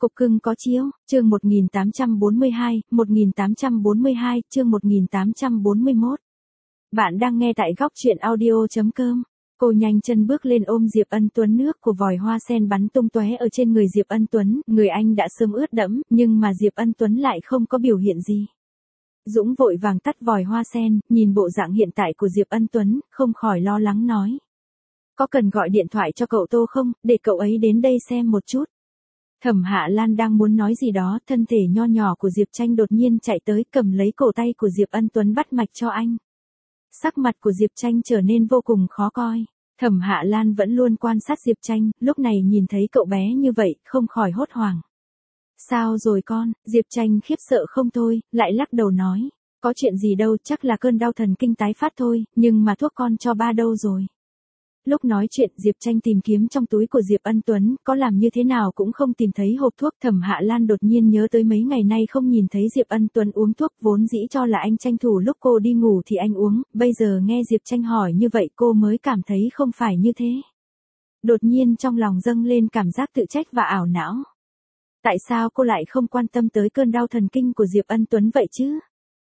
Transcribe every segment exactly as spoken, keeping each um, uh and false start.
Cục cưng có chiếu, chương một nghìn tám trăm bốn mươi hai, một nghìn tám trăm bốn mươi hai, chương một nghìn tám trăm bốn mươi mốt. Bạn đang nghe tại góc truyện audio chấm com. Cô nhanh chân bước lên ôm Diệp Ân Tuấn, nước của vòi hoa sen bắn tung tóe ở trên người Diệp Ân Tuấn, người anh đã sớm ướt đẫm, nhưng mà Diệp Ân Tuấn lại không có biểu hiện gì. Dũng vội vàng tắt vòi hoa sen, nhìn bộ dạng hiện tại của Diệp Ân Tuấn, không khỏi lo lắng nói. Có cần gọi điện thoại cho cậu Tô không, để cậu ấy đến đây xem một chút. Thẩm Hạ Lan đang muốn nói gì đó, thân thể nho nhỏ của Diệp Tranh đột nhiên chạy tới cầm lấy cổ tay của Diệp Ân Tuấn bắt mạch cho anh. Sắc mặt của Diệp Tranh trở nên vô cùng khó coi. Thẩm Hạ Lan vẫn luôn quan sát Diệp Tranh, lúc này nhìn thấy cậu bé như vậy, không khỏi hốt hoảng. Sao rồi con? Diệp Tranh khiếp sợ không thôi, lại lắc đầu nói. Có chuyện gì đâu, chắc là cơn đau thần kinh tái phát thôi, nhưng mà thuốc con cho ba đâu rồi? Lúc nói chuyện, Diệp Tranh tìm kiếm trong túi của Diệp Ân Tuấn, có làm như thế nào cũng không tìm thấy hộp thuốc. Thẩm Hạ Lan đột nhiên nhớ tới mấy ngày nay không nhìn thấy Diệp Ân Tuấn uống thuốc, vốn dĩ cho là anh tranh thủ lúc cô đi ngủ thì anh uống, bây giờ nghe Diệp Tranh hỏi như vậy cô mới cảm thấy không phải như thế. Đột nhiên trong lòng dâng lên cảm giác tự trách và ảo não. Tại sao cô lại không quan tâm tới cơn đau thần kinh của Diệp Ân Tuấn vậy chứ?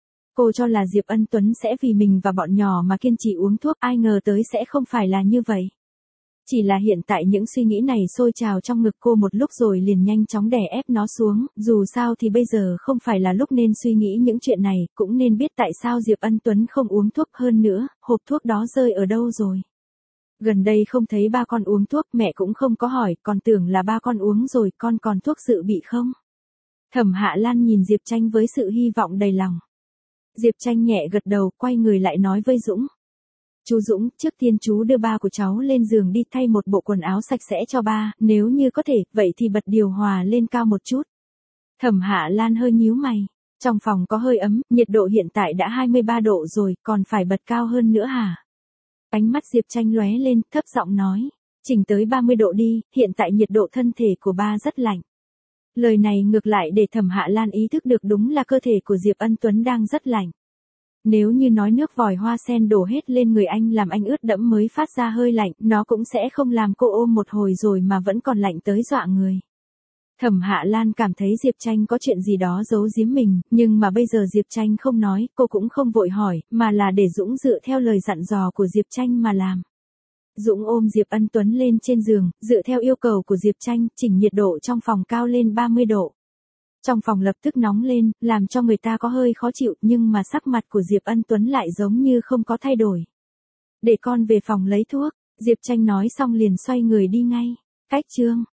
Cô cho là Diệp Ân Tuấn sẽ vì mình và bọn nhỏ mà kiên trì uống thuốc, ai ngờ tới sẽ không phải là như vậy. Chỉ là hiện tại những suy nghĩ này sôi trào trong ngực cô một lúc rồi liền nhanh chóng đè ép nó xuống, dù sao thì bây giờ không phải là lúc nên suy nghĩ những chuyện này, cũng nên biết tại sao Diệp Ân Tuấn không uống thuốc, hơn nữa, hộp thuốc đó rơi ở đâu rồi. Gần đây không thấy ba con uống thuốc, mẹ cũng không có hỏi, còn tưởng là ba con uống rồi, con còn thuốc dự bị không? Thẩm Hạ Lan nhìn Diệp Tranh với sự hy vọng đầy lòng. Diệp Tranh nhẹ gật đầu, quay người lại nói với Dũng. Chú Dũng, trước tiên chú đưa ba của cháu lên giường đi, thay một bộ quần áo sạch sẽ cho ba, nếu như có thể, vậy thì bật điều hòa lên cao một chút. Thẩm Hạ Lan hơi nhíu mày. Trong phòng có hơi ấm, nhiệt độ hiện tại đã hai mươi ba độ rồi, còn phải bật cao hơn nữa hả? Ánh mắt Diệp Tranh lóe lên, thấp giọng nói. Chỉnh tới ba mươi độ đi, hiện tại nhiệt độ thân thể của ba rất lạnh. Lời này ngược lại để Thẩm Hạ Lan ý thức được đúng là cơ thể của Diệp Ân Tuấn đang rất lạnh. Nếu như nói nước vòi hoa sen đổ hết lên người anh làm anh ướt đẫm mới phát ra hơi lạnh, nó cũng sẽ không làm cô ôm một hồi rồi mà vẫn còn lạnh tới dọa người. Thẩm Hạ Lan cảm thấy Diệp Tranh có chuyện gì đó giấu giếm mình, nhưng mà bây giờ Diệp Tranh không nói, cô cũng không vội hỏi, mà là để Dũng dựa theo lời dặn dò của Diệp Tranh mà làm. Dũng ôm Diệp Ân Tuấn lên trên giường, dựa theo yêu cầu của Diệp Tranh, chỉnh nhiệt độ trong phòng cao lên ba mươi độ. Trong phòng lập tức nóng lên, làm cho người ta có hơi khó chịu, nhưng mà sắc mặt của Diệp Ân Tuấn lại giống như không có thay đổi. Để con về phòng lấy thuốc, Diệp Tranh nói xong liền xoay người đi ngay. Cách chương